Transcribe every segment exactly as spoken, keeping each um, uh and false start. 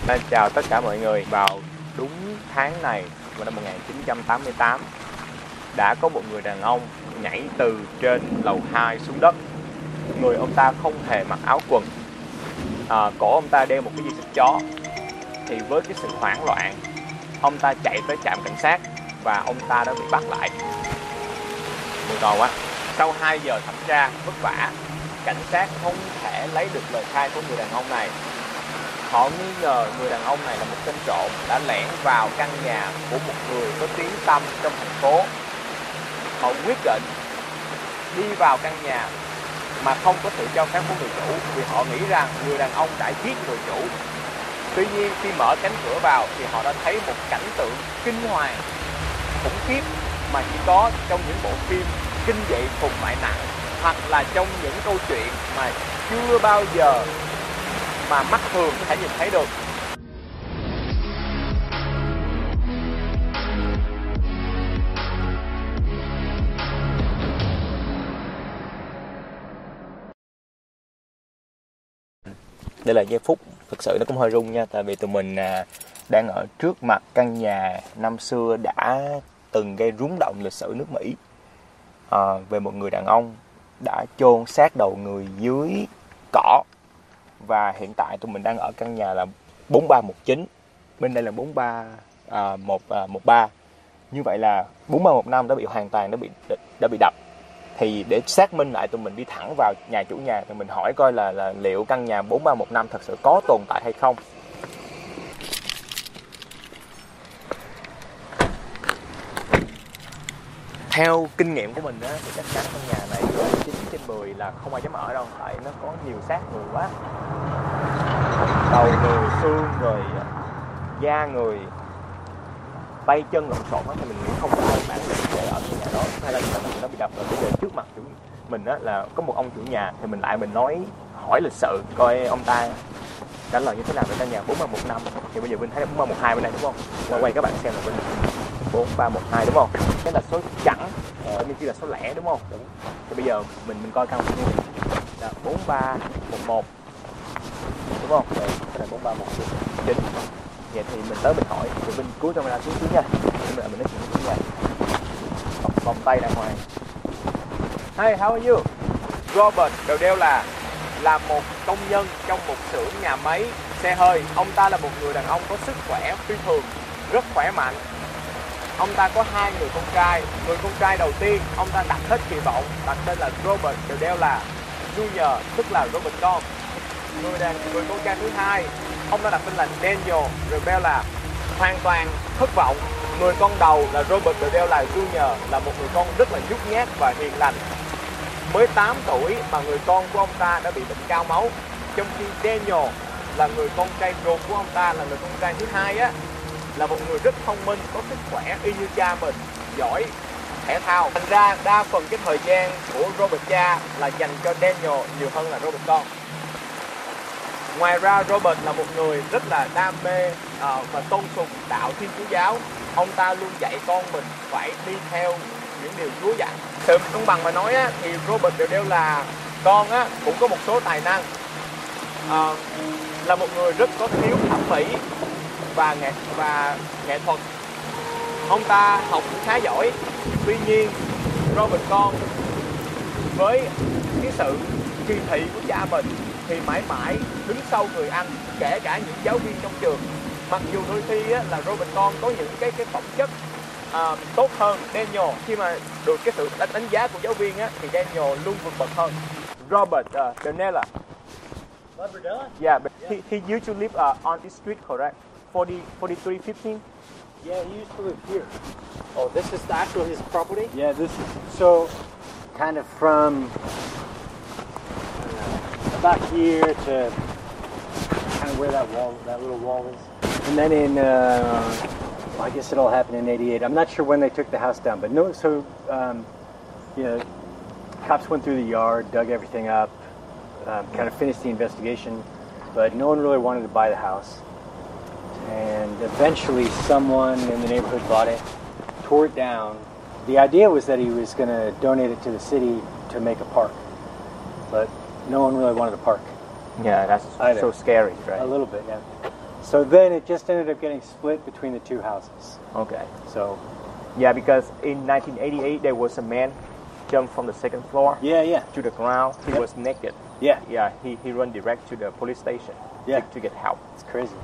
Chào tất cả mọi người. Vào đúng tháng này, vào năm một nghìn chín trăm tám mươi tám, đã có một người đàn ông nhảy từ trên lầu hai xuống đất. Người ông ta không hề mặc áo quần, à, cổ ông ta đeo một cái dây xích chó. Thì với cái sự hoảng loạn, ông ta chạy tới trạm cảnh sát và ông ta đã bị bắt lại. Buồn cười quá. Sau hai giờ thẩm tra vất vả, cảnh sát không thể lấy được lời khai của người đàn ông này. Họ nghi ngờ người đàn ông này là một tên trộm đã lẻn vào căn nhà của một người có tiếng tăm trong thành phố. Họ quyết định đi vào căn nhà mà không có sự cho phép của người chủ, vì họ nghĩ rằng người đàn ông đã giết người chủ. Tuy nhiên khi mở cánh cửa vào thì họ đã thấy một cảnh tượng kinh hoàng, khủng khiếp mà chỉ có trong những bộ phim kinh dị cùng bại nặng, hoặc là trong những câu chuyện mà chưa bao giờ mà mắt thường có thể nhìn thấy được. Đây là giây phút thực sự nó cũng hơi rung nha, tại vì tụi mình à, đang ở trước mặt căn nhà năm xưa đã từng gây rúng động lịch sử nước Mỹ, à, về một người đàn ông đã chôn xác đầu người dưới cỏ. Và hiện tại tụi mình đang ở căn nhà là bốn ba một chín, bên đây là bốn ba một ba. Như vậy là bốn ba một năm đã bị hoàn toàn đã bị đã bị đập. Thì để xác minh lại, tụi mình đi thẳng vào nhà chủ nhà thì mình hỏi coi là, là liệu căn nhà bốn ba một năm thật sự có tồn tại hay không. Theo kinh nghiệm của mình á, thì chắc chắn căn nhà này chín trên mười là không ai dám ở đâu, tại nó có nhiều xác người quá. Đầu người, xương rồi da người, tay chân lộn xộn hết, thì mình nghĩ không có ai bản lĩnh để ở cái nhà đó. Hay là nhà mình nó bị đập rồi, bây giờ trước mặt chủ mình á là có một ông chủ nhà, thì mình lại mình nói hỏi lịch sự coi ông ta trả lời như thế nào về căn nhà bốn ba một năm. Thì bây giờ Vinh thấy là bốn ba một hai bên đây đúng không? Quay quay các bạn xem là Vinh bốn ba một hai đúng không? Cái là số chẵn, bên kia là số lẻ đúng không? Đúng. Thì bây giờ mình mình coi căn là bốn ba một một đúng không? Đây, cái này bốn ba một chín. Vậy thì mình tới mình hỏi, thì Vinh cúi camera xuống xuống nha. Mình mình nói chuyện với nha. Vòng, vòng tay đàng hoàng. Hey, how are you? Robert Del Dell là là một công nhân trong một xưởng nhà máy xe hơi. Ông ta là một người đàn ông có sức khỏe phi thường, rất khỏe mạnh. Ông ta có hai người con trai. Người con trai đầu tiên ông ta đặt hết kỳ vọng, đặt tên là Robert Del Dell là Junior, tức là Robert con. Người đàn người con trai thứ hai ông ta đặt tên là Daniel Rebel là hoàn toàn thất vọng. Người con đầu là Robert Del Dell là Junior, là một người con rất là nhút nhát và hiền lành. Mới tám tuổi mà người con của ông ta đã bị bệnh cao máu. Trong khi Daniel là người con trai ruột của ông ta, là người con trai thứ hai á, là một người rất thông minh, có sức khỏe y như cha mình, giỏi thể thao. Thành ra đa phần cái thời gian của Robert cha là dành cho Daniel nhiều hơn là Robert con. Ngoài ra Robert là một người rất là đam mê uh, và tôn sùng đạo Thiên Chúa giáo. Ông ta luôn dạy con mình phải đi theo những điều Chúa dạy. Sự công bằng mà nói á, thì Robert Del Dell là con á, cũng có một số tài năng. Uh, là một người rất có khiếu thẩm mỹ và nghệ và nghệ thuật. Ông ta học cũng khá giỏi. Tuy nhiên Robert con với cái sự kỳ thị của cha mình thì mãi mãi đứng sau người anh, kể cả những giáo viên trong trường. Mặc dù đôi khi á, là Robert con có những cái cái phẩm chất uh, tốt hơn Daniel, khi mà được cái sự đánh, đánh giá của giáo viên á, thì Daniel luôn vượt bậc hơn. Robert uh, Del Dell. Robert Del? Yeah, but he, he used to live uh, on this street, correct? forty, forty-three fifteen? Yeah, he used to live here. Oh, this is the actual his property? Yeah, this so kind of from back here to kind of where that wall, that little wall is. And then in, uh, well, I guess it all happened in eighty-eight. I'm not sure when they took the house down, but no, so, um, you know, cops went through the yard, dug everything up, um, kind of finished the investigation, but no one really wanted to buy the house. And eventually someone in the neighborhood bought it, tore it down. The idea was that he was going to donate it to the city to make a park, but no one really wanted a park. Yeah, that's Either. so scary, right? A little bit, yeah. So then it just ended up getting split between the two houses. Okay. So Yeah, because in nineteen eighty-eight there was a man jumped from the second floor yeah, yeah, to the ground. He Yep. was naked. yeah, Yeah, he he run direct to the police station Yeah. to, to get help. it's crazy.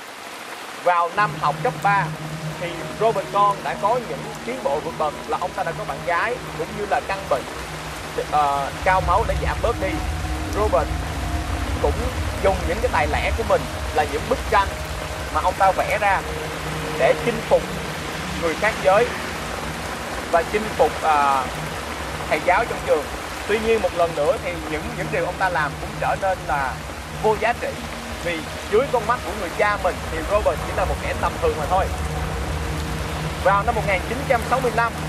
Vào năm học cấp ba thì Robert Con đã có những tiến bộ vượt bậc, là ông ta đã có bạn gái cũng như là căn bệnh ờ, cao máu đã giảm bớt đi. Robert cũng dùng những cái tài lẻ của mình là những bức tranh mà ông ta vẽ ra để chinh phục người khác giới và chinh phục ờ, thầy giáo trong trường. Tuy nhiên một lần nữa thì những những điều ông ta làm cũng trở nên là vô giá trị, vì dưới con mắt của người cha mình thì Robert chỉ là một kẻ tầm thường mà thôi. Vào năm một nghìn chín trăm sáu mươi lăm,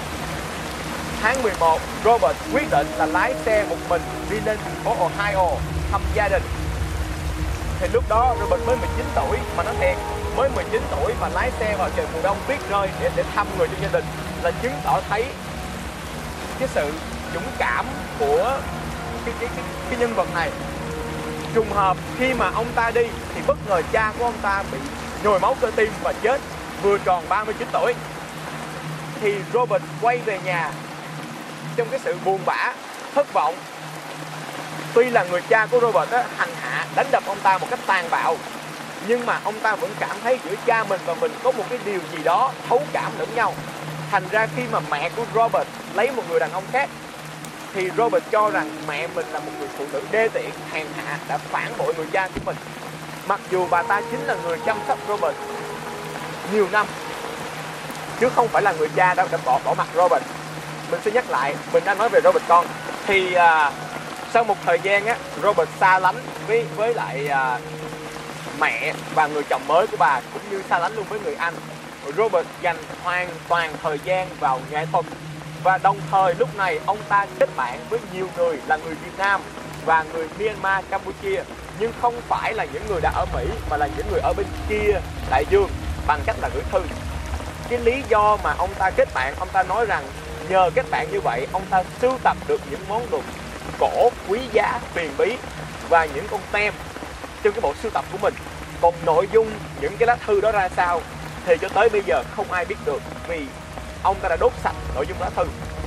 tháng mười một, Robert quyết định là lái xe một mình đi lên thành phố Ohio thăm gia đình. Thì lúc đó Robert mới mười chín tuổi, mà nói thiệt, mới mười chín tuổi mà lái xe vào trời mùa đông tuyết rơi để để thăm người trong gia đình là chứng tỏ thấy cái sự dũng cảm của cái, cái, cái, cái nhân vật này. Trùng hợp khi mà ông ta đi thì bất ngờ cha của ông ta bị nhồi máu cơ tim và chết vừa tròn ba mươi chín tuổi. Thì Robert quay về nhà trong cái sự buồn bã, thất vọng. Tuy là người cha của Robert á, hành hạ, đánh đập ông ta một cách tàn bạo, nhưng mà ông ta vẫn cảm thấy giữa cha mình và mình có một cái điều gì đó thấu cảm lẫn nhau. Thành ra khi mà mẹ của Robert lấy một người đàn ông khác thì Robert cho rằng mẹ mình là một người phụ nữ đê tiện, hèn hạ, đã phản bội người cha của mình. Mặc dù bà ta chính là người chăm sóc Robert nhiều năm, chứ không phải là người cha đã, đã bỏ bỏ mặc Robert. Mình sẽ nhắc lại, mình đang nói về Robert con. Thì à, sau một thời gian á, Robert xa lánh với với lại à, mẹ và người chồng mới của bà, cũng như xa lánh luôn với người anh. Robert dành hoàn toàn thời gian vào nghệ thuật, và đồng thời lúc này ông ta kết bạn với nhiều người là người Việt Nam và người Myanmar, Campuchia, nhưng không phải là những người đã ở Mỹ mà là những người ở bên kia đại dương, bằng cách là gửi thư. Cái lý do mà ông ta kết bạn, ông ta nói rằng nhờ kết bạn như vậy ông ta sưu tập được những món đồ cổ quý giá, huyền bí và những con tem trong cái bộ sưu tập của mình. Còn nội dung những cái lá thư đó ra sao thì cho tới bây giờ không ai biết được, vì ông ta đã đốt sạch nội dung lá thư.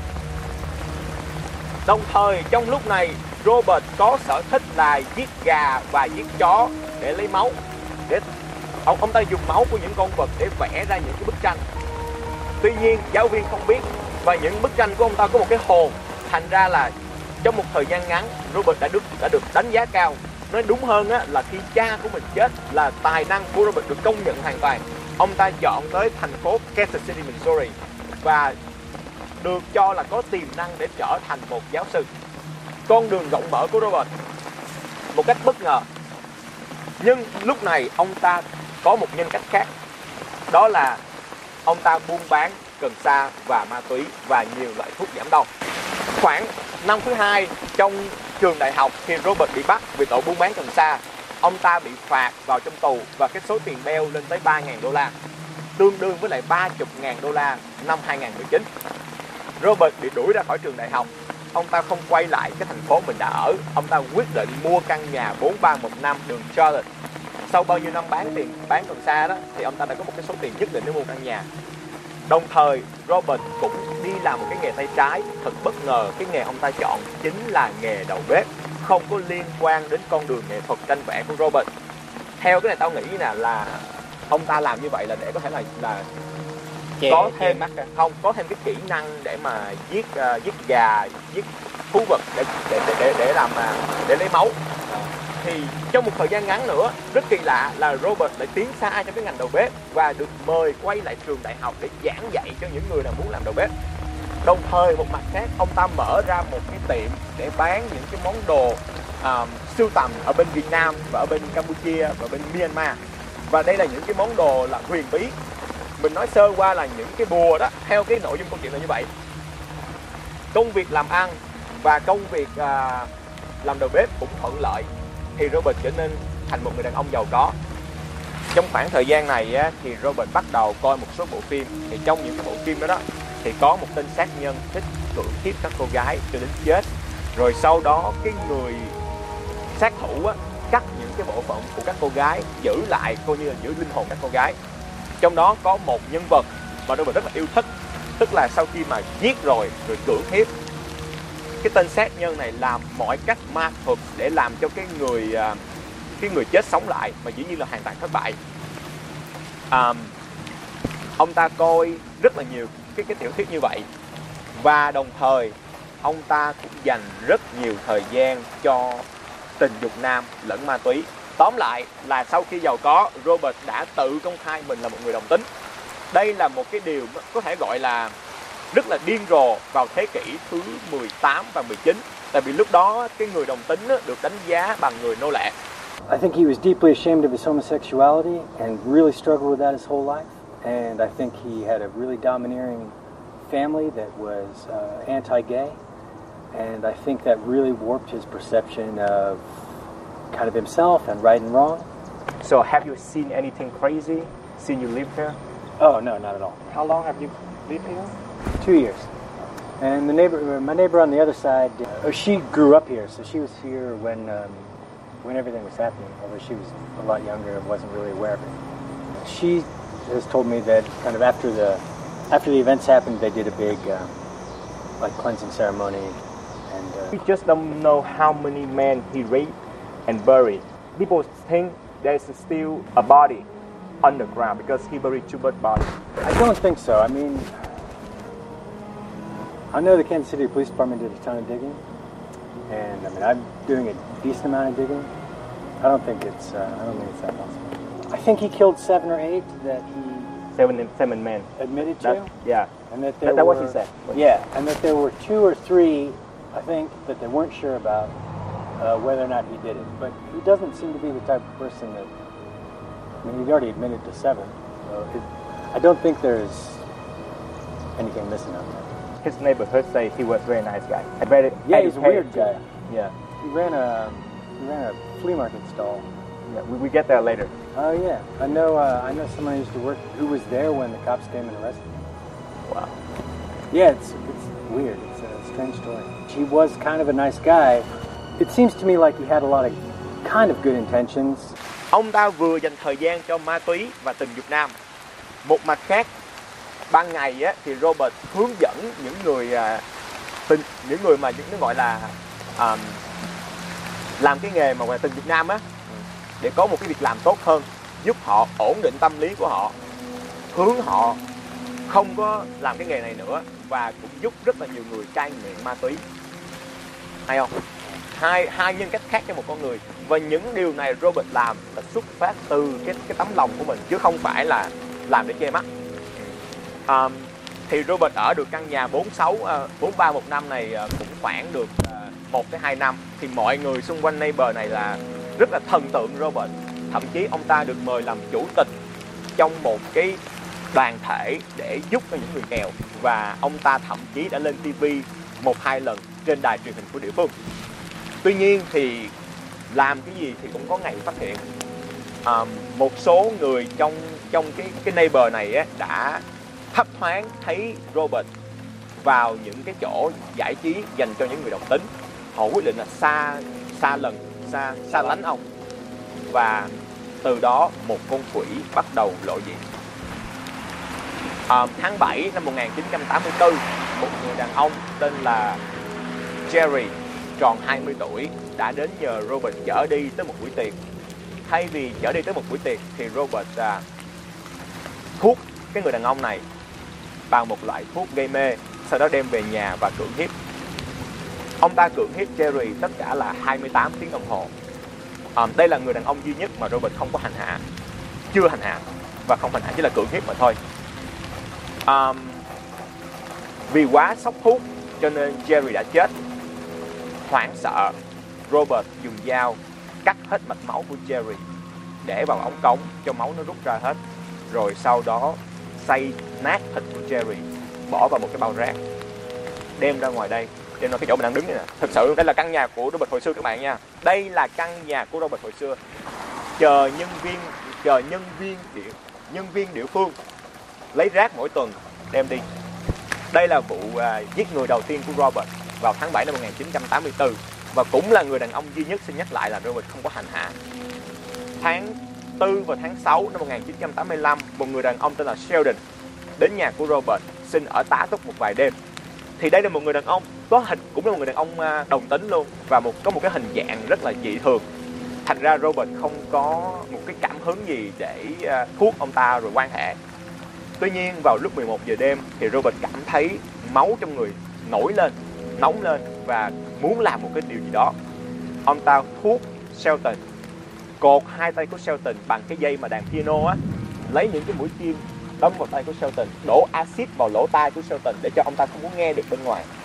Đồng thời trong lúc này Robert có sở thích là giết gà và giết chó để lấy máu, để ông ông ta dùng máu của những con vật để vẽ ra những cái bức tranh. Tuy nhiên giáo viên không biết, và những bức tranh của ông ta có một cái hồn, thành ra là trong một thời gian ngắn Robert đã được đã được đánh giá cao. Nói đúng hơn á, là khi cha của mình chết là tài năng của Robert được công nhận hoàn toàn. Ông ta chọn tới thành phố Kansas City, Missouri và được cho là có tiềm năng để trở thành một giáo sư. Con đường rộng mở của Robert một cách bất ngờ. Nhưng lúc này ông ta có một nhân cách khác, đó là ông ta buôn bán cần sa và ma túy và nhiều loại thuốc giảm đau. Khoảng năm thứ hai trong trường đại học thì Robert bị bắt vì tội buôn bán cần sa. Ông ta bị phạt vào trong tù và cái số tiền beo lên tới ba nghìn đô la, tương đương với lại ba mươi nghìn đô la năm hai nghìn mười chín. Robert bị đuổi ra khỏi trường đại học. Ông ta không quay lại cái thành phố mình đã ở. Ông ta quyết định mua căn nhà bốn ba một năm đường Charlotte. Sau bao nhiêu năm bán tiền bán cần sa đó thì ông ta đã có một cái số tiền nhất định để mua căn nhà. Đồng thời Robert cũng đi làm một cái nghề tay trái. Thật bất ngờ, cái nghề ông ta chọn chính là nghề đầu bếp, không có liên quan đến con đường nghệ thuật tranh vẽ của Robert. Theo cái này tao nghĩ nè, là ông ta làm như vậy là để có thể là là Chè, có thêm mắt không có thêm cái kỹ năng để mà giết uh, giết gà, giết thú vật để để để để, để làm uh, để lấy máu. Thì trong một thời gian ngắn nữa, rất kỳ lạ là Robert lại tiến xa trong cái ngành đầu bếp và được mời quay lại trường đại học để giảng dạy cho những người nào muốn làm đầu bếp. Đồng thời một mặt khác, ông ta mở ra một cái tiệm để bán những cái món đồ uh, sưu tầm ở bên Việt Nam và ở bên Campuchia và bên Myanmar. Và đây là những cái món đồ là huyền bí. Mình nói sơ qua là những cái bùa đó, theo cái nội dung câu chuyện là như vậy. Công việc làm ăn và công việc uh, làm đầu bếp cũng thuận lợi, thì Robert trở nên thành một người đàn ông giàu có. Trong khoảng thời gian này á, thì Robert bắt đầu coi một số bộ phim. Thì trong những cái bộ phim đó, đó thì có một tên sát nhân thích cưỡng hiếp các cô gái cho đến chết. Rồi sau đó cái người sát thủ á, cắt những cái bộ phận của các cô gái, giữ lại coi như là giữ linh hồn các cô gái. Trong đó có một nhân vật mà Robert rất là yêu thích, tức là sau khi mà giết rồi rồi cưỡng hiếp, cái tên sát nhân này làm mọi cách ma thuật để làm cho cái người cái người chết sống lại, mà dĩ nhiên là hoàn toàn thất bại. À, ông ta coi rất là nhiều cái cái tiểu thuyết như vậy, và đồng thời ông ta cũng dành rất nhiều thời gian cho tình dục nam lẫn ma túy. Tóm lại là sau khi giàu có, Robert đã tự công khai mình là một người đồng tính. Đây là một cái điều có thể gọi là rất là điên rồ vào thế kỷ thứ mười tám và mười chín. Tại vì lúc đó cái người đồng tính được đánh giá bằng người nô lệ. I think he was deeply ashamed of his homosexuality and really struggled with that his whole life. And I think he had a really domineering family that was uh, anti-gay. And I think that really warped his perception of kind of himself and right and wrong. So have you seen anything crazy since you lived here? Oh, no, not at all. How long have you lived here? Two years. And the neighbor, my neighbor on the other side, uh, she grew up here, so she was here when um, when everything was happening, although she was a lot younger and wasn't really aware of it. She has told me that kind of after the after the events happened, they did a big um, like cleansing ceremony. And uh, We just don't know how many men he raped and buried. People think there's still a body underground because he buried two bird bodies. I don't think so. I mean, I know the Kansas City Police Department did a ton of digging, and I mean I'm doing a decent amount of digging. I don't think it's uh, I don't think it's that possible. I think he killed seven or eight that he Seven, seven men. admitted to. That, yeah. And that there That, that were, what he said. Yeah, and that there were two or three, I think, that they weren't sure about uh, whether or not he did it. But he doesn't seem to be the type of person that. I mean, he'd already admitted to seven, so it, I don't think there's anything missing out there. His neighborhood say he was a very nice guy. A very Yeah, he's a weird educated guy. Yeah. He ran a he ran a flea market stall. Yeah. We, we get there later. Oh yeah, I know. Uh, I know someone who used to work who was there when the cops came and arrested him. Wow. Yeah, it's it's weird. It's a strange story. He was kind of a nice guy. It seems to me like he had a lot of kind of good intentions. Ông ta vừa dành thời gian cho ma túy và tình dục nam. Một mặt khác, ban ngày á, thì Robert hướng dẫn những người à, tình, những người mà những nó gọi là à, làm cái nghề mà gọi là tình dục nam á, để có một cái việc làm tốt hơn, giúp họ ổn định tâm lý của họ, hướng họ không có làm cái nghề này nữa, và cũng giúp rất là nhiều người cai nghiện ma túy. Hay không? Hai hai nhân cách khác cho một con người, và những điều này Robert làm là xuất phát từ cái cái tấm lòng của mình, chứ không phải là làm để che mắt. À, thì Robert ở được căn nhà bốn sáu bốn ba một năm này cũng khoảng được một tới hai năm, thì mọi người xung quanh neighbor này là rất là thần tượng Robert. Thậm chí ông ta được mời làm chủ tịch trong một cái đoàn thể để giúp cho những người nghèo, và ông ta thậm chí đã lên ti vi một hai lần trên đài truyền hình của địa phương. Tuy nhiên thì làm cái gì thì cũng có ngày phát hiện. À, một số người trong trong cái cái neighbor này á, đã thấp thoáng thấy Robert vào những cái chỗ giải trí dành cho những người đồng tính. Họ quyết định là xa xa lần xa xa lánh ông, và từ đó một con quỷ bắt đầu lộ diện. À, tháng bảy năm một nghìn chín trăm tám mươi tư, một người đàn ông tên là Jerry tròn hai mươi tuổi đã đến nhờ Robert chở đi tới một buổi tiệc. Thay vì chở đi tới một buổi tiệc thì Robert à, thuốc cái người đàn ông này bằng một loại thuốc gây mê, sau đó đem về nhà và cưỡng hiếp. Ông ta cưỡng hiếp Jerry tất cả là hai mươi tám tiếng đồng hồ. À, đây là người đàn ông duy nhất mà Robert không có hành hạ, chưa hành hạ và không hành hạ, chỉ là cưỡng hiếp mà thôi. À, vì quá sốc thuốc cho nên Jerry đã chết. Hoảng sợ, Robert dùng dao cắt hết mạch máu của Jerry, để vào ống cống cho máu nó rút ra hết, rồi sau đó xay nát thịt của Jerry, bỏ vào một cái bao rác, đem ra ngoài đây, đem ra cái chỗ mình đang đứng này nè. Thực sự đây là căn nhà của Robert hồi xưa các bạn nha. Đây là căn nhà của Robert hồi xưa. Chờ nhân viên, chờ nhân viên địa, nhân viên địa phương lấy rác mỗi tuần đem đi. Đây là vụ uh, giết người đầu tiên của Robert vào tháng bảy năm một nghìn chín trăm tám mươi tư. và cũng là người đàn ông duy nhất, xin nhắc lại là Robert không có hành hạ. Tháng tư và tháng sáu năm một nghìn chín trăm tám mươi lăm, một người đàn ông tên là Sheldon đến nhà của Robert xin ở tá túc một vài đêm. Thì đây là một người đàn ông có hình, cũng là một người đàn ông đồng tính luôn, và một có một cái hình dạng rất là dị thường. Thành ra Robert không có một cái cảm hứng gì để uh, thuốc ông ta rồi quan hệ. Tuy nhiên vào lúc mười một giờ đêm thì Robert cảm thấy máu trong người nổi lên, nóng lên và muốn làm một cái điều gì đó. Ông ta thuốc Shelton, cột hai tay của Shelton bằng cái dây mà đàn piano á, lấy những cái mũi kim đâm vào tay của Shelton, đổ axit vào lỗ tai của Shelton để cho ông ta không muốn nghe được bên ngoài,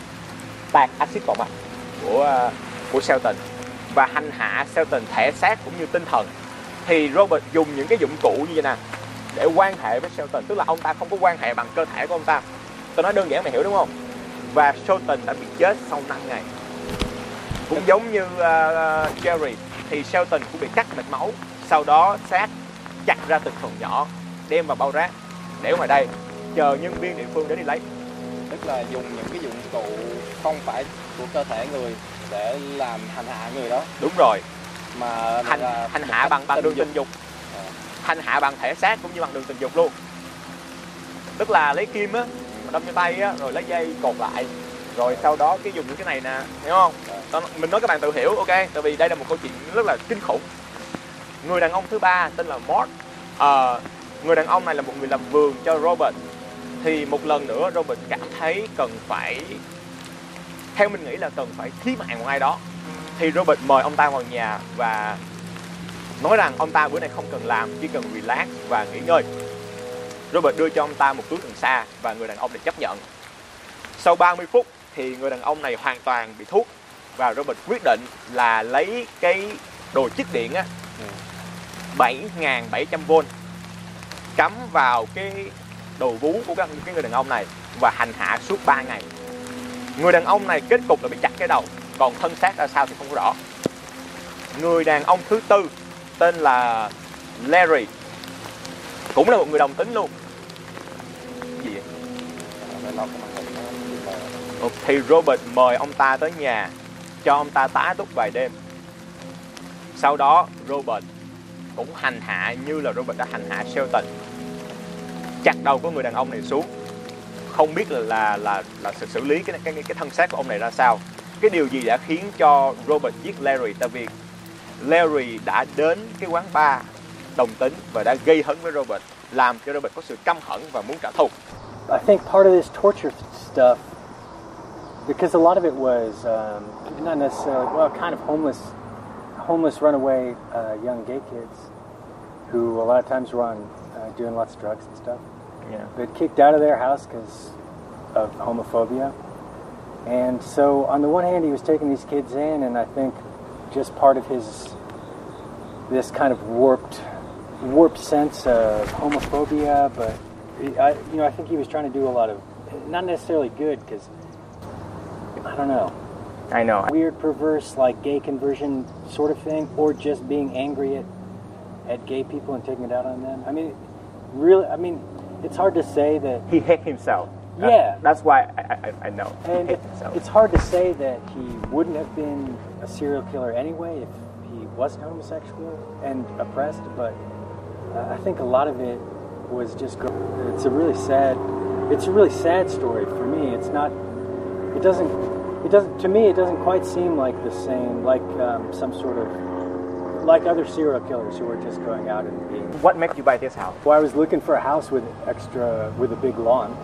tạt axit vào mặt của uh, của Shelton và hành hạ Shelton thể xác cũng như tinh thần. Thì Robert dùng những cái dụng cụ như vậy nè để quan hệ với Shelton, tức là ông ta không có quan hệ bằng cơ thể của ông ta. Tôi nói đơn giản mày hiểu đúng không? Và Shelton đã bị chết sau năm ngày. Cũng giống như uh, Jerry thì Shelton cũng bị cắt mạch máu, sau đó xác chặt ra từng phần nhỏ, đem vào bao rác để ngoài đây chờ nhân viên địa phương để đi lấy. Tức là dùng những cái dụng cụ không phải của cơ thể người để làm hành hạ người đó. Đúng rồi. Mà hành là hành hạ bằng bằng đường tình dục. À. Hành hạ bằng thể xác cũng như bằng đường tình dục luôn. Tức là lấy kim á, đâm vô tay á, rồi lấy dây cột lại, rồi sau đó cái dùng những cái này nè, hiểu không? À. Mình nói các bạn tự hiểu, ok? Tại vì đây là một câu chuyện rất là kinh khủng. Người đàn ông thứ ba tên là Mort. À, người đàn ông này là một người làm vườn cho Robert. Thì một lần nữa Robert cảm thấy cần phải, theo mình nghĩ là cần phải thí mạng một ai đó. Thì Robert mời ông ta vào nhà và nói rằng ông ta bữa nay không cần làm, chỉ cần relax và nghỉ ngơi. Robert đưa cho ông ta một túi cần sa và người đàn ông này chấp nhận. Sau ba mươi phút thì người đàn ông này hoàn toàn bị thuốc và Robert quyết định là lấy cái đồ chích điện á, bảy nghìn bảy trăm vôn cắm vào cái đồ vú của cái người đàn ông này và hành hạ suốt ba ngày. Người đàn ông này kết cục là bị chặt cái đầu, còn thân xác ra sao thì không rõ. Người đàn ông thứ tư tên là Larry, cũng là một người đồng tính luôn. Gì vậy? Thì Robert mời ông ta tới nhà, cho ông ta tá túc vài đêm. Sau đó Robert cũng hành hạ như là Robert đã hành hạ Shelton, chặt đầu của người đàn ông này xuống. Không biết là là là, là sự xử lý cái, cái cái thân xác của ông này ra sao. Cái điều gì đã khiến cho Robert giết Larry? Tại vì Larry đã đến cái quán bar đồng tính và đã gây hấn với Robert, làm cho Robert có sự căm hận và muốn trả thù. I think part of this torture stuff, because a lot of it was um, not necessarily, well, kind of homeless, homeless runaway uh, young gay kids who a lot of times were on uh, doing lots of drugs and stuff. Yeah. But kicked out of their house because of homophobia. And so on the one hand, he was taking these kids in, and I think just part of his, this kind of warped, warped sense of homophobia, but I, you know, I think he was trying to do a lot of, not necessarily good, because, I don't know. I know. Weird, perverse, like gay conversion sort of thing, or just being angry at, at gay people and taking it out on them. I mean, really, I mean, it's hard to say that... He hate himself. Yeah. Uh, that's why I, I, I know. And it, it's hard to say that he wouldn't have been a serial killer anyway if he wasn't homosexual and oppressed, but uh, I think a lot of it was just... It's a really sad... It's a really sad story for me. It's not... It doesn't... It doesn't... To me, it doesn't quite seem like the same, like um, some sort of... Like other serial killers who were just going out and being... What made you buy this house? Well, I was looking for a house with extra... with a big lawn.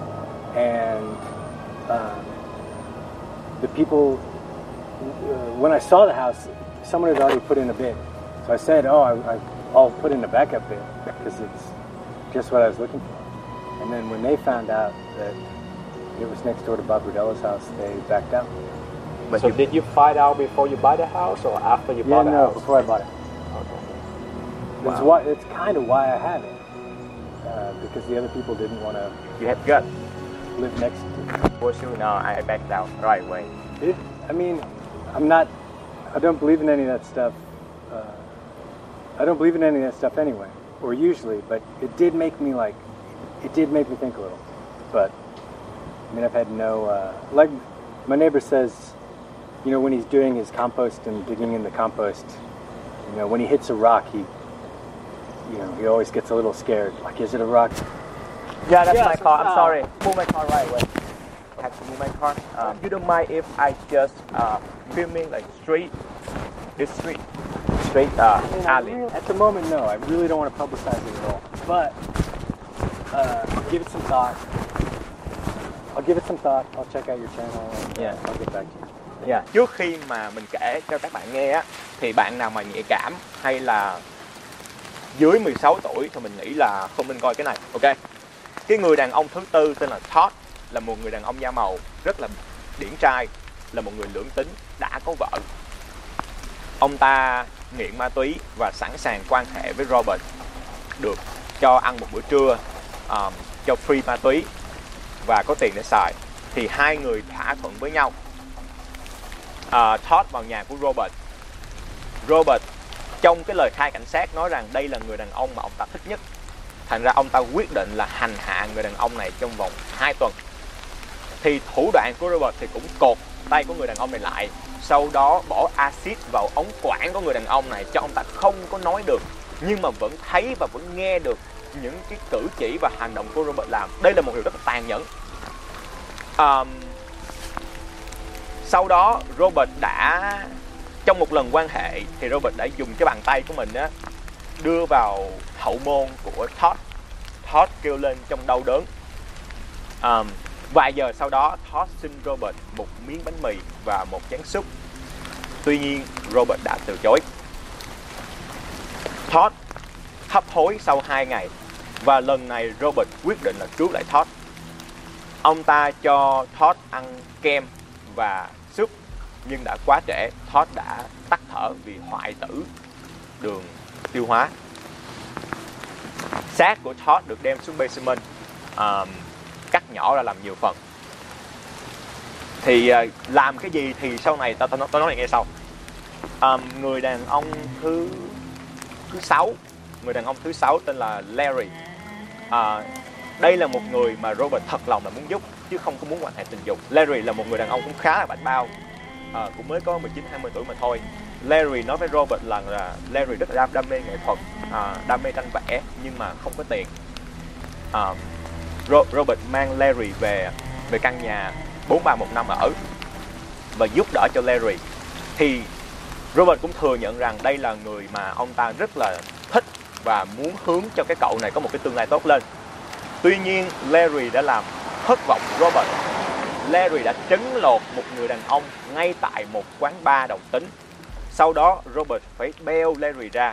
And um, the people, uh, when I saw the house, someone had already put in a bid. So I said, oh, I, I, I'll put in a backup bid because it's just what I was looking for. And then when they found out that it was next door to Bob Rudella's house, they backed out. But so you, did you find out before you buy the house or after you yeah, bought the no, house? Yeah, no, before I bought it. Okay. That's, Wow. why, that's kind of why I have it. Uh, because the other people didn't want to You have gut. live next to For sure, no, I backed out right away. it. I mean, I'm not, I don't believe in any of that stuff. Uh, I don't believe in any of that stuff anyway, or usually, but it did make me like, it did make me think a little. But, I mean, I've had no, uh, like my neighbor says, you know, when he's doing his compost and digging in the compost, you know, when he hits a rock, he, you know, he always gets a little scared. Like, is it a rock? Yeah, that's Yes, my car. I'm uh, sorry. Move my car right away. I have to move my car. Um, you don't mind if I just uh, filming like street, this street, street uh, I mean, I alley. really- at the moment, no. I really don't want to publicize it at all. But uh, I'll give it some thought. I'll give it some thought. I'll check out your channel and uh, Yeah. I'll get back to you. Yeah. Trước khi mà mình kể cho các bạn nghe á, thì bạn nào mà nhạy cảm hay là dưới mười sáu tuổi thì mình nghĩ là không nên coi cái này. Ok. Cái người đàn ông thứ tư tên là Todd, là một người đàn ông da màu rất là điển trai, là một người lưỡng tính, đã có vợ. Ông ta nghiện ma túy và sẵn sàng quan hệ với Robert, được cho ăn một bữa trưa, um, cho free ma túy và có tiền để xài. Thì hai người thỏa thuận với nhau. uh, Todd vào nhà của Robert. Robert trong cái lời khai cảnh sát nói rằng đây là người đàn ông mà ông ta thích nhất. Thành ra ông ta quyết định là hành hạ người đàn ông này trong vòng hai tuần. Thì thủ đoạn của Robert thì cũng cột tay của người đàn ông này lại, sau đó bỏ axit vào ống quản của người đàn ông này cho ông ta không có nói được, nhưng mà vẫn thấy và vẫn nghe được những cái cử chỉ và hành động của Robert làm. Đây là một điều rất là tàn nhẫn. um, Sau đó Robert đã, trong một lần quan hệ thì Robert đã dùng cái bàn tay của mình á, đưa vào hậu môn của Todd. Todd kêu lên trong đau đớn. um, Vài giờ sau đó Todd xin Robert một miếng bánh mì và một chén súp. Tuy nhiên Robert đã từ chối. Todd hấp hối sau hai ngày, và lần này Robert quyết định là cứu lại Todd. Ông ta cho Todd ăn kem và súp, nhưng đã quá trễ. Todd đã tắt thở vì hoại tử đường tiêu hóa. Xác của Todd được đem xuống basement, um, cắt nhỏ ra làm nhiều phần. Thì uh, làm cái gì thì sau này tao tao nói lại nghe sau. Um, người đàn ông thứ thứ sáu, người đàn ông thứ sáu tên là Larry. Uh, đây là một người mà Robert thật lòng là muốn giúp chứ không có muốn quan hệ tình dục. Larry là một người đàn ông cũng khá là bảnh bao, uh, cũng mới có mười chín hai mươi tuổi mà thôi. Larry nói với Robert là, là Larry rất là đam mê nghệ thuật, uh, đam mê tranh vẽ, nhưng mà không có tiền. Uh, Robert mang Larry về về căn nhà bốn ba một năm ở và giúp đỡ cho Larry. Thì Robert cũng thừa nhận rằng đây là người mà ông ta rất là thích và muốn hướng cho cái cậu này có một cái tương lai tốt lên. Tuy nhiên Larry đã làm thất vọng Robert. Larry đã trấn lột một người đàn ông ngay tại một quán bar đồng tính. Sau đó Robert phải bêu Larry ra.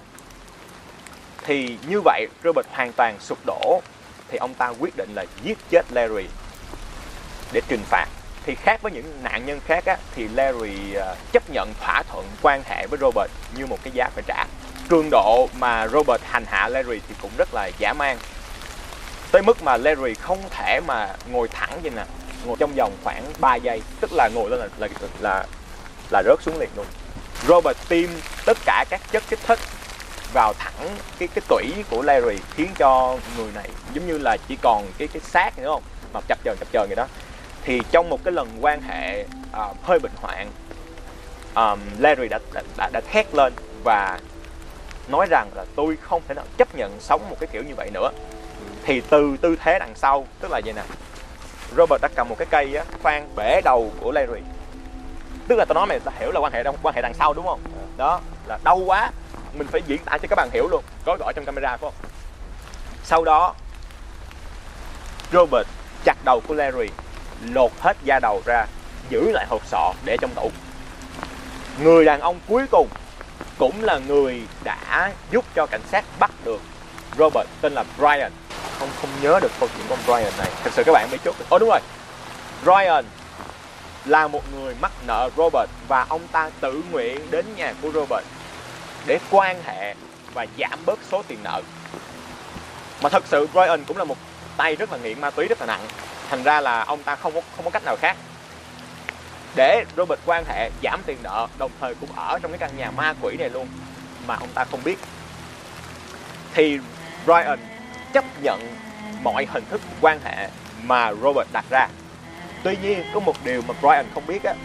Thì như vậy Robert hoàn toàn sụp đổ. Thì ông ta quyết định là giết chết Larry để trừng phạt. Thì khác với những nạn nhân khác á, thì Larry uh, chấp nhận thỏa thuận quan hệ với Robert như một cái giá phải trả. Cường độ mà Robert hành hạ Larry thì cũng rất là dã man, tới mức mà Larry không thể mà ngồi thẳng vậy nè, ngồi trong vòng khoảng ba giây, tức là ngồi lên là là là, là rớt xuống liền luôn. Robert tiêm tất cả các chất kích thích vào thẳng cái cái tủy của Larry, khiến cho người này giống như là chỉ còn cái cái xác, hiểu không, mà chập chờn chập chờn vậy đó. Thì trong một cái lần quan hệ uh, hơi bệnh hoạn, um, Larry đã, đã, đã, đã thét lên và nói rằng là tôi không thể nào chấp nhận sống một cái kiểu như vậy nữa. Thì từ tư thế đằng sau, tức là vậy nè, Robert đã cầm một cái cây á, khoan bể đầu của Larry. Tức là tao nói mày ta hiểu là quan hệ quan hệ đằng sau đúng không? Đó, là đau quá, mình phải diễn tả cho các bạn hiểu luôn, có gọi trong camera phải không? Sau đó Robert chặt đầu của Larry, lột hết da đầu ra, giữ lại hộp sọ để trong tủ. Người đàn ông cuối cùng cũng là người đã giúp cho cảnh sát bắt được Robert, tên là Brian. Không không nhớ được câu chuyện của ông Brian này. Thật sự các bạn mới chốt được. Ồ đúng rồi, Brian là một người mắc nợ Robert và ông ta tự nguyện đến nhà của Robert để quan hệ và giảm bớt số tiền nợ. Mà thật sự Brian cũng là một tay rất là nghiện ma túy rất là nặng. Thành ra là ông ta không có, không có cách nào khác để Robert quan hệ, giảm tiền nợ, đồng thời cũng ở trong cái căn nhà ma quỷ này luôn mà ông ta không biết. Thì Brian chấp nhận mọi hình thức quan hệ mà Robert đặt ra. Tuy nhiên có một điều mà Brian không biết á,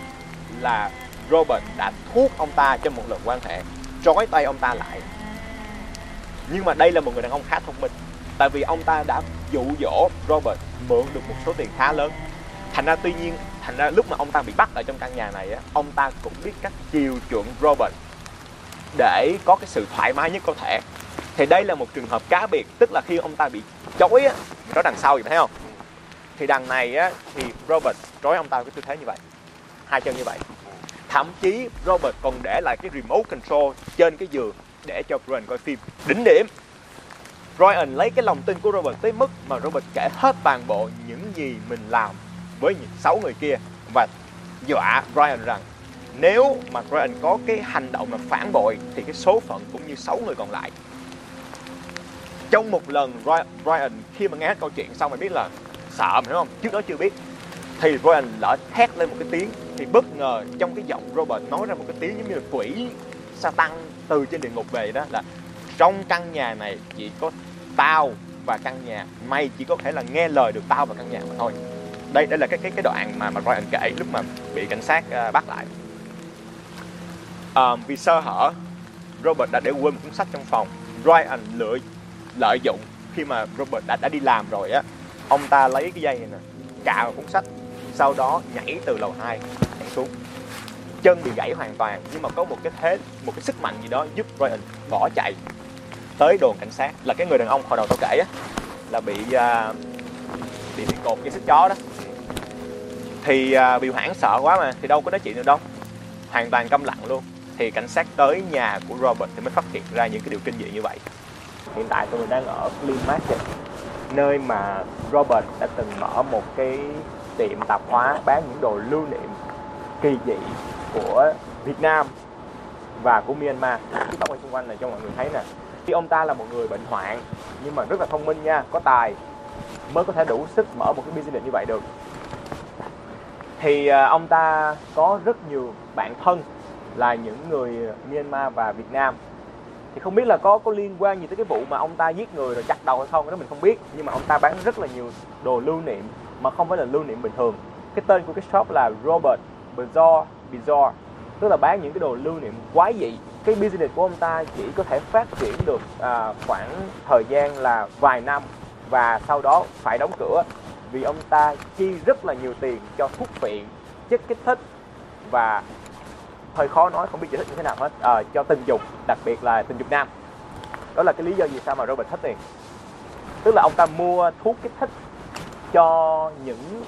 là Robert đã thuốc ông ta trong một lần quan hệ, trói tay ông ta lại. Nhưng mà đây là một người đàn ông khá thông minh, tại vì ông ta đã dụ dỗ Robert mượn được một số tiền khá lớn. Thành ra tuy nhiên, thành ra lúc mà ông ta bị bắt ở trong căn nhà này á, ông ta cũng biết cách chiều chuộng Robert để có cái sự thoải mái nhất có thể. Thì đây là một trường hợp cá biệt, tức là khi ông ta bị trói á, đó đằng sau, thấy không? Thì đằng này á, thì Robert trói ông ta với tư thế như vậy, hai chân như vậy. Thậm chí Robert còn để lại cái remote control trên cái giường để cho Ryan coi phim. Đỉnh điểm, Ryan lấy cái lòng tin của Robert tới mức mà Robert kể hết toàn bộ những gì mình làm với những sáu người kia và dọa Ryan rằng nếu mà Ryan có cái hành động là phản bội thì cái số phận cũng như sáu người còn lại. Trong một lần Ryan khi mà nghe câu chuyện xong rồi biết là sợ, hiểu không? Trước đó chưa biết. Thì Ryan lỡ thét lên một cái tiếng, thì bất ngờ trong cái giọng Robert nói ra một cái tiếng giống như là quỷ Satan từ trên địa ngục về đó, là trong căn nhà này chỉ có tao và căn nhà, mày chỉ có thể là nghe lời được tao và căn nhà mà thôi. Đây đây là cái cái cái đoạn mà mà Ryan kể lúc mà bị cảnh sát uh, bắt lại. Uh, vì sơ hở, Robert đã để quên một cuốn sách trong phòng. Ryan lựa lợi dụng khi mà Robert đã đã đi làm rồi á, ông ta lấy cái dây này nè, cạo vào cuốn sách, sau đó nhảy từ lầu hai nhảy xuống. Chân bị gãy hoàn toàn, nhưng mà có một cái thế, một cái sức mạnh gì đó giúp Ryan bỏ chạy tới đồn cảnh sát. Là cái người đàn ông hồi đầu tao kể á, là bị uh, bị bị cột cái xích chó đó. Thì uh, bị hoảng sợ quá mà, thì đâu có nói chuyện được đâu, hoàn toàn câm lặng luôn. Thì cảnh sát tới nhà của Robert thì mới phát hiện ra những cái điều kinh dị như vậy. Hiện tại tụi mình đang ở Flea Market, nơi mà Robert đã từng mở một cái tiệm tạp hóa bán những đồ lưu niệm kỳ dị của Việt Nam và của Myanmar. Cái tóc ở xung quanh này cho mọi người thấy nè. Khi ông ta là một người bệnh hoạn nhưng mà rất là thông minh nha, có tài, mới có thể đủ sức mở một cái business như vậy được. Thì uh, ông ta có rất nhiều bạn thân là những người Myanmar và Việt Nam. Thì không biết là có có liên quan gì tới cái vụ mà ông ta giết người rồi chặt đầu hay không, đó mình không biết. Nhưng mà ông ta bán rất là nhiều đồ lưu niệm mà không phải là lưu niệm bình thường. Cái tên của cái shop là Robert Bizarre Bizarre, tức là bán những cái đồ lưu niệm quái dị. Cái business của ông ta chỉ có thể phát triển được à, khoảng thời gian là vài năm và sau đó phải đóng cửa, vì ông ta chi rất là nhiều tiền cho thuốc phiện, chất kích thích và hơi khó nói, không biết giải thích như thế nào hết, à, cho tình dục, đặc biệt là tình dục nam. Đó là cái lý do vì sao mà Robert hết tiền. Tức là ông ta mua thuốc kích thích cho những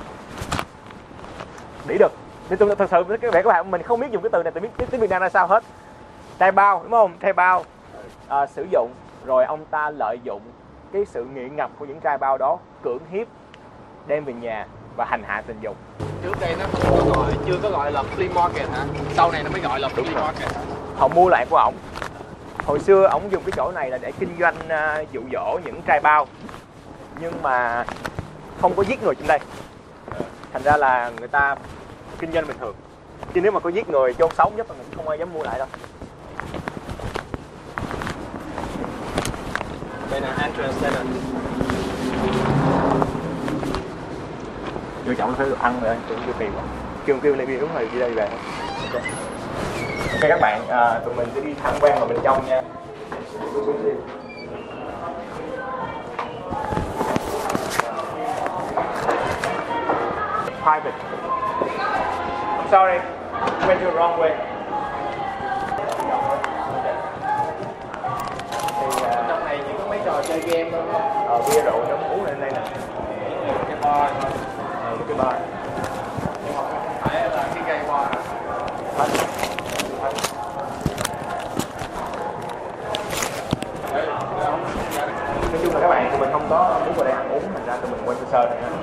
đĩ đực. Nên tôi thật sự cái vẻ các bạn, mình không biết dùng cái từ này, tôi biết tiếng Việt Nam ra sao hết. Trai bao, đúng không? Trai bao à, sử dụng, rồi ông ta lợi dụng cái sự nghiện ngập của những trai bao đó, cưỡng hiếp, đem về nhà và hành hạ tình dục. Trước đây nó không có gọi, chưa có gọi là flea market hả? Sau này nó mới gọi là flea market hả? Họ mua lại của ổng. Hồi xưa ổng dùng cái chỗ này là để kinh doanh uh, dụ dỗ những trai bao, nhưng mà không có giết người trên đây, thành ra là người ta kinh doanh bình thường. Chứ nếu mà có giết người chôn sống nhất là mình không ai dám mua lại đâu. Đây là entrance, đây là Vô trọng phải được ăn rồi, tưởng kêu tiền rồi. Kêu kêu lại bia uống rồi đi đây về. Ok, okay các bạn, à, tụi mình sẽ đi tham quan vào bên trong nha. Private. I'm sorry, went the wrong way. Thì uh, trong này chỉ có mấy trò chơi game thôi. Ờ, bia rượu nó uống lên đây nè. Cái bar thôi. Ờ, cái bar. Nhưng mà không phải là cái gay bar. Nói chung là các bạn, tụi mình không có muốn vào đây ăn uống, thành ra tụi mình quay sơ sơ này ha.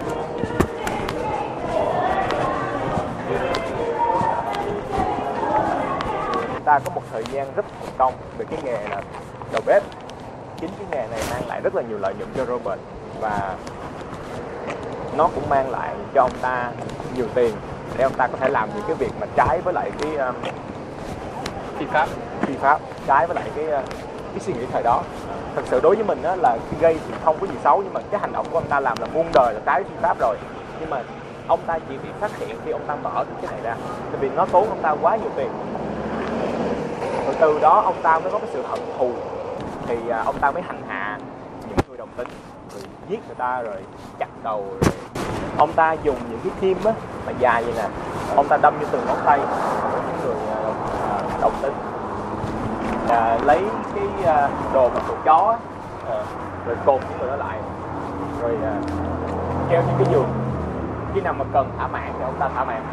Ta có một thời gian rất thành công về cái nghề là đầu bếp. Chính cái nghề này mang lại rất là nhiều lợi nhuận cho Robert, và nó cũng mang lại cho ông ta nhiều tiền để ông ta có thể làm những cái việc mà trái với lại cái um, phi pháp phi pháp, trái với lại cái cái suy nghĩ thời đó. Thật sự đối với mình đó là gây thì không có gì xấu, nhưng mà cái hành động của ông ta làm là muôn đời là trái phi pháp rồi. Nhưng mà ông ta chỉ bị phát hiện khi ông ta mở cái này ra, tại vì nó tốn ông ta quá nhiều tiền. Rồi từ đó ông ta mới có cái sự hận thù, thì à, ông ta mới hành hạ những người đồng tính, rồi giết người ta, rồi chặt đầu, rồi ông ta dùng những cái kim á mà dài vậy nè, ông ta đâm như từng ngón tay của những người à, đồng tính, à, lấy cái à, đồ mà cột chó á, à, rồi cột những người đó lại, rồi à, treo những cái giường, khi nào mà cần thả mạng thì ông ta thả mạng.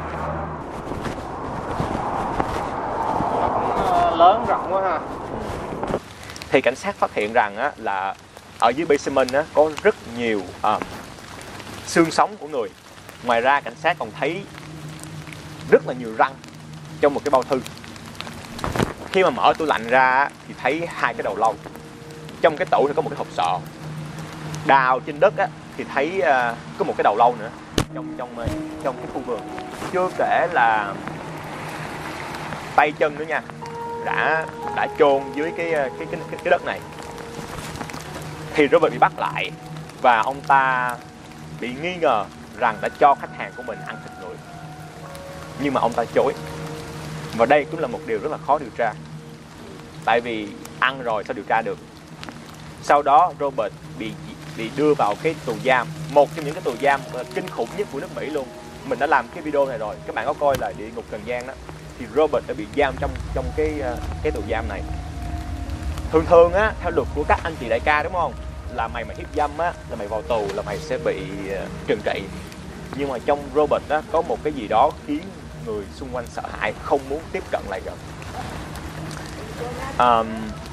Lớn rộng quá ha. Thì cảnh sát phát hiện rằng á, là ở dưới basement á, có rất nhiều uh, xương sống của người. Ngoài ra cảnh sát còn thấy rất là nhiều răng trong một cái bao thư. Khi mà mở tủ lạnh ra á, thì thấy hai cái đầu lâu. Trong cái tủ thì có một cái hộp sọ. Đào trên đất á, thì thấy uh, có một cái đầu lâu nữa trong trong trong cái khu vườn. Chưa kể là tay chân nữa nha, đã đã chôn dưới cái cái cái cái đất này. Thì Robert bị bắt lại và ông ta bị nghi ngờ rằng đã cho khách hàng của mình ăn thịt người, nhưng mà ông ta chối. Và đây cũng là một điều rất là khó điều tra, tại vì ăn rồi sao điều tra được. Sau đó Robert bị bị đưa vào cái tù giam, một trong những cái tù giam kinh khủng nhất của nước Mỹ luôn. Mình đã làm cái video này rồi, các bạn có coi là Địa ngục Trần gian đó, thì Robert đã bị giam trong trong cái cái tù giam này. Thường thường á, theo luật của các anh chị đại ca đúng không, là mày mà hiếp dâm á, là mày vào tù, là mày sẽ bị trừng trị. Nhưng mà trong Robert á, có một cái gì đó khiến người xung quanh sợ hãi, không muốn tiếp cận lại gần. Um,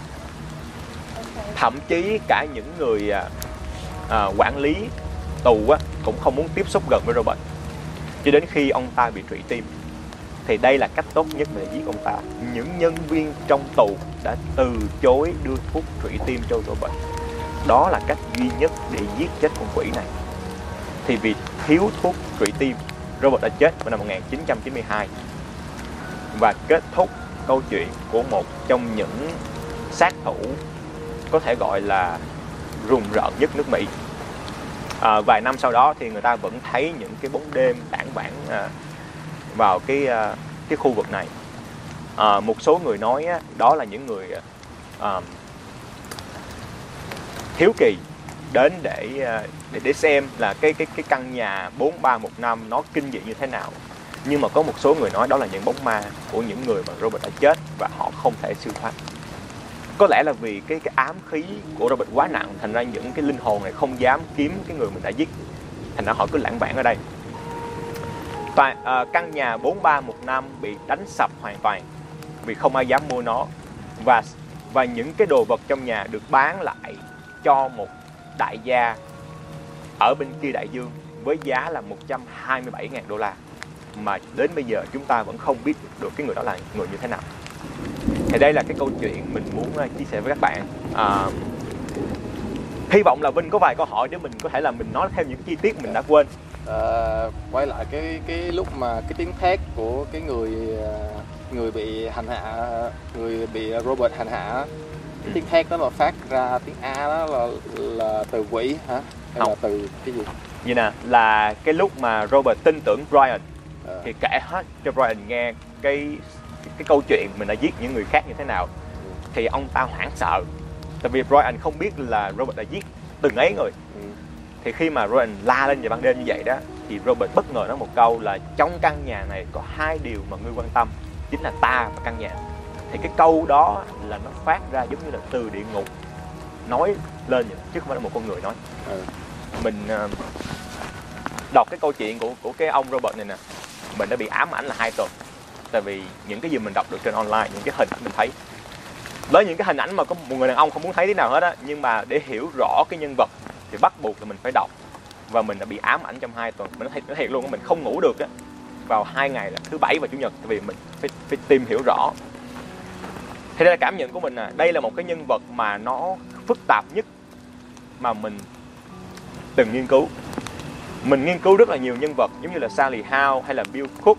thậm chí cả những người à, quản lý tù á, cũng không muốn tiếp xúc gần với Robert, cho đến khi ông ta bị trụy tim. Thì đây là cách tốt nhất để giết ông ta. Những nhân viên trong tù đã từ chối đưa thuốc trụy tim cho Robert. Đó là cách duy nhất để giết chết con quỷ này. Thì vì thiếu thuốc trụy tim, Robert đã chết vào năm một nghìn chín trăm chín mươi hai. Và kết thúc câu chuyện của một trong những sát thủ có thể gọi là rùng rợn nhất nước Mỹ. À, vài năm sau đó thì người ta vẫn thấy những cái bóng đêm tản bản à, vào cái cái khu vực này. À, một số người nói á, đó là những người à, hiếu kỳ đến để để để xem là cái cái cái căn nhà bốn ba một năm nó kinh dị như thế nào. Nhưng mà có một số người nói đó là những bóng ma của những người mà Robert đã chết và họ không thể siêu thoát. Có lẽ là vì cái cái ám khí của Robert quá nặng, thành ra những cái linh hồn này không dám kiếm cái người mình đã giết, thành ra họ cứ lãng vãng ở đây. Và, à, căn nhà bốn ba một năm bị đánh sập hoàn toàn vì không ai dám mua nó. Và và những cái đồ vật trong nhà được bán lại cho một đại gia ở bên kia đại dương với giá là một trăm hai mươi bảy nghìn đô la. Mà đến bây giờ chúng ta vẫn không biết được cái người đó là người như thế nào. Thì đây là cái câu chuyện mình muốn chia sẻ với các bạn. À, hy vọng là Vinh có vài câu hỏi để mình có thể là mình nói theo những chi tiết mình đã quên. À, quay lại cái cái lúc mà cái tiếng thét của cái người người bị hành hạ, người bị Robert hành hạ, cái tiếng thét đó mà phát ra tiếng A đó là là từ quỷ hả? Hay không, là từ cái gì? Như nè, là cái lúc mà Robert tin tưởng Brian à. thì kể hết cho Brian nghe cái cái câu chuyện mình đã giết những người khác như thế nào. ừ. Thì ông ta hoảng sợ, tại vì Brian không biết là Robert đã giết từng ấy người. ừ. Thì khi mà Brian la lên vào ban đêm như vậy đó, thì Robert bất ngờ nói một câu là trong căn nhà này có hai điều mà ngươi quan tâm, chính là ta và căn nhà. Thì cái câu đó là nó phát ra giống như là từ địa ngục nói lên vậy, chứ không phải là một con người nói. ừ. Mình uh, đọc cái câu chuyện của của cái ông Robert này nè, mình đã bị ám ảnh là hai tuần. Tại vì những cái gì mình đọc được trên online, những cái hình ảnh mình thấy, với những cái hình ảnh mà có một người đàn ông không muốn thấy thế nào hết á, nhưng mà để hiểu rõ cái nhân vật thì bắt buộc là mình phải đọc. Và mình đã bị ám ảnh trong hai tuần. Mình nói thiệt, nói thiệt luôn, mình không ngủ được á vào hai ngày là thứ bảy và chủ nhật, tại vì mình phải, phải tìm hiểu rõ. Thì đây là cảm nhận của mình. À, đây là một cái nhân vật mà nó phức tạp nhất mà mình từng nghiên cứu. Mình nghiên cứu rất là nhiều nhân vật giống như là Sally Howe hay là Bill Cook,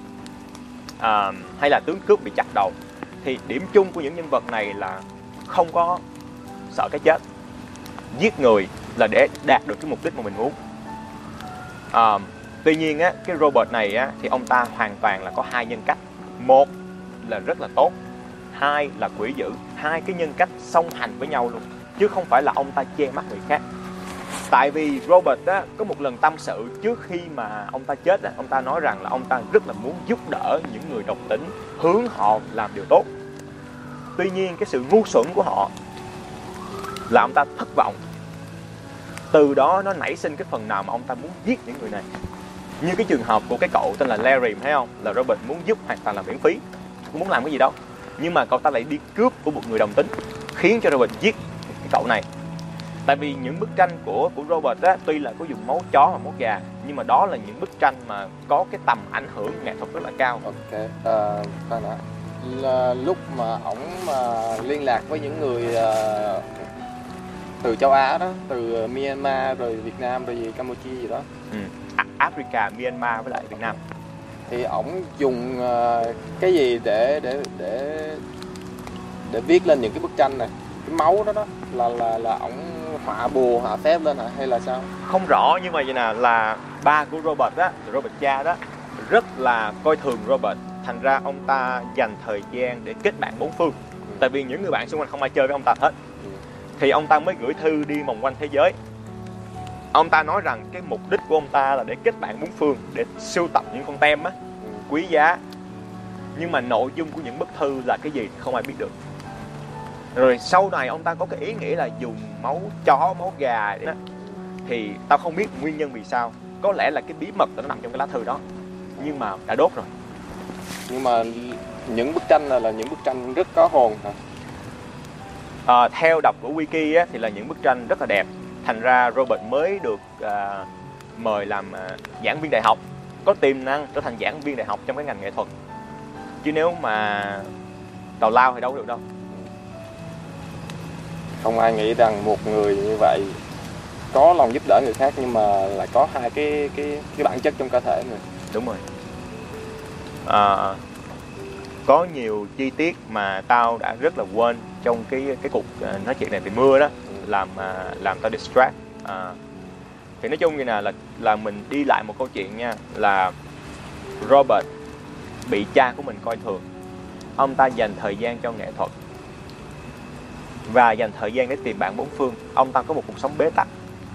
à, hay là tướng cướp bị chặt đầu. Thì điểm chung của những nhân vật này là không có sợ cái chết. Giết người là để đạt được cái mục đích mà mình muốn. À, Tuy nhiên á, cái Robert này á, thì ông ta hoàn toàn là có hai nhân cách. Một là rất là tốt, hai là quỷ dữ. Hai cái nhân cách song hành với nhau luôn, chứ không phải là ông ta che mắt người khác. Tại vì Robert á, có một lần tâm sự trước khi mà ông ta chết á, ông ta nói rằng là ông ta rất là muốn giúp đỡ những người đồng tính, hướng họ làm điều tốt. Tuy nhiên cái sự ngu xuẩn của họ là ông ta thất vọng. Từ đó nó nảy sinh cái phần nào mà ông ta muốn giết những người này. Như cái trường hợp của cái cậu tên là Larry, thấy không? Là Robert muốn giúp hoàn toàn là miễn phí, không muốn làm cái gì đâu. Nhưng mà cậu ta lại đi cướp của một người đồng tính, khiến cho Robert giết cái cậu này. Tại vì những bức tranh của của Robert á, tuy là có dùng máu chó và máu gà, nhưng mà đó là những bức tranh mà có cái tầm ảnh hưởng nghệ thuật rất là cao. Ok, à, khoan đã. Là lúc mà ổng mà liên lạc với những người uh, từ châu Á đó, từ Myanmar rồi Việt Nam rồi gì Campuchia gì đó, ừ. Africa, Myanmar với lại Việt Nam, thì ổng dùng uh, cái gì để để để để viết lên những cái bức tranh này? Cái máu đó đó là là là ổng họa bùa họa phép lên hả hay là sao? Không rõ, nhưng mà vậy nè, là ba của Robert đó, Robert cha đó, rất là coi thường Robert. Thành ra ông ta dành thời gian để kết bạn bốn phương. ừ. Tại vì những người bạn xung quanh không ai chơi với ông ta hết. ừ. Thì ông ta mới gửi thư đi vòng quanh thế giới. Ông ta nói rằng cái mục đích của ông ta là để kết bạn bốn phương, để sưu tập những con tem á, ừ. quý giá. Nhưng mà nội dung của những bức thư là cái gì không ai biết được. Rồi sau này ông ta có cái ý nghĩ là dùng máu chó, máu gà đó. Thì tao không biết nguyên nhân vì sao. Có lẽ là cái bí mật nó nằm trong cái lá thư đó, nhưng mà đã đốt rồi. Nhưng mà những bức tranh là, là những bức tranh rất có hồn hả? À, theo đọc của Wiki á, thì là những bức tranh rất là đẹp. Thành ra Robert mới được à, mời làm à, giảng viên đại học, có tiềm năng trở thành giảng viên đại học trong cái ngành nghệ thuật. Chứ nếu mà tào lao thì đâu có được đâu. Không ai nghĩ rằng một người như vậy có lòng giúp đỡ người khác nhưng mà lại có hai cái cái cái bản chất trong cơ thể người. Đúng rồi. À, có nhiều chi tiết mà tao đã rất là quên trong cái cái cuộc nói chuyện này về mưa đó, làm làm tao distract. À, thì nói chung như là là là mình đi lại một câu chuyện nha, là Robert bị cha của mình coi thường. Ông ta dành thời gian cho nghệ thuật và dành thời gian để tìm bạn bốn phương. Ông ta có một cuộc sống bế tắc.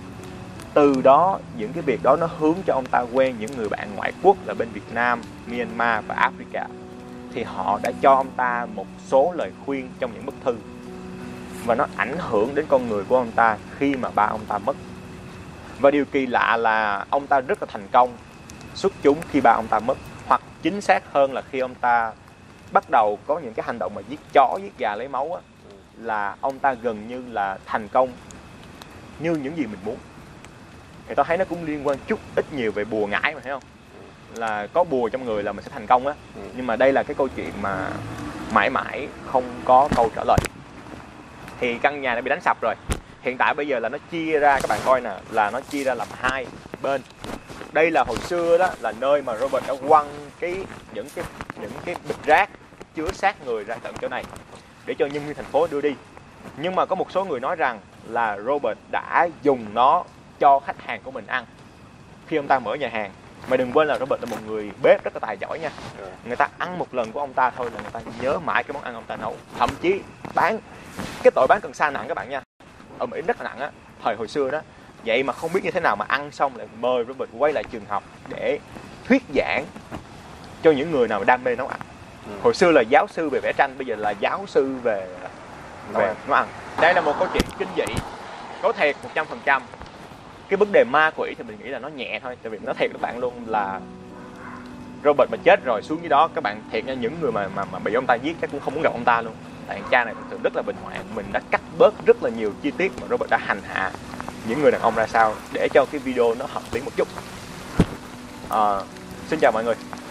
Từ đó, những cái việc đó nó hướng cho ông ta quen những người bạn ngoại quốc là bên Việt Nam, Myanmar và Africa. Thì họ đã cho ông ta một số lời khuyên trong những bức thư. Và nó ảnh hưởng đến con người của ông ta khi mà ba ông ta mất. Và điều kỳ lạ là ông ta rất là thành công xuất chúng khi ba ông ta mất. Hoặc chính xác hơn là khi ông ta bắt đầu có những cái hành động mà giết chó, giết gà lấy máu á, là ông ta gần như là thành công như những gì mình muốn. Thì tao thấy nó cũng liên quan chút ít nhiều về bùa ngải mà, thấy không? Là có bùa trong người là mình sẽ thành công á. ừ. Nhưng mà đây là cái câu chuyện mà mãi mãi không có câu trả lời. Thì căn nhà này bị đánh sập rồi. Hiện tại bây giờ là nó chia ra, các bạn coi nè, là nó chia ra làm hai bên. Đây là hồi xưa đó là nơi mà Robert đã quăng cái những cái những cái bịch rác chứa xác người ra tận chỗ này để cho nhân viên thành phố đưa đi. Nhưng mà có một số người nói rằng là Robert đã dùng nó cho khách hàng của mình ăn khi ông ta mở nhà hàng. Mà đừng quên là Robert là một người bếp rất là tài giỏi nha. Người ta ăn một lần của ông ta thôi là người ta nhớ mãi cái món ăn ông ta nấu. Thậm chí bán cái tội bán cần sa nặng các bạn nha, ở Mỹ rất là nặng á, thời hồi xưa đó. Vậy mà không biết như thế nào mà ăn xong lại mời Robert quay lại trường học để thuyết giảng cho những người nào mà đam mê nấu ăn. ừ. Hồi xưa là giáo sư về vẽ tranh, bây giờ là giáo sư về về nấu ăn. Đây là một câu chuyện kinh dị, có thiệt một trăm phần trăm. Cái vấn đề ma quỷ thì mình nghĩ là nó nhẹ thôi. Tại vì nó thiệt các bạn luôn là Robert mà chết rồi xuống dưới đó, các bạn thiệt nha, những người mà mà, mà bị ông ta giết chắc cũng không muốn gặp ông ta luôn. Tại cha này thực sự rất là bình hoạn. Mình đã cắt bớt rất là nhiều chi tiết mà Robert đã hành hạ những người đàn ông ra sao để cho cái video nó hợp lý một chút. À, xin chào mọi người.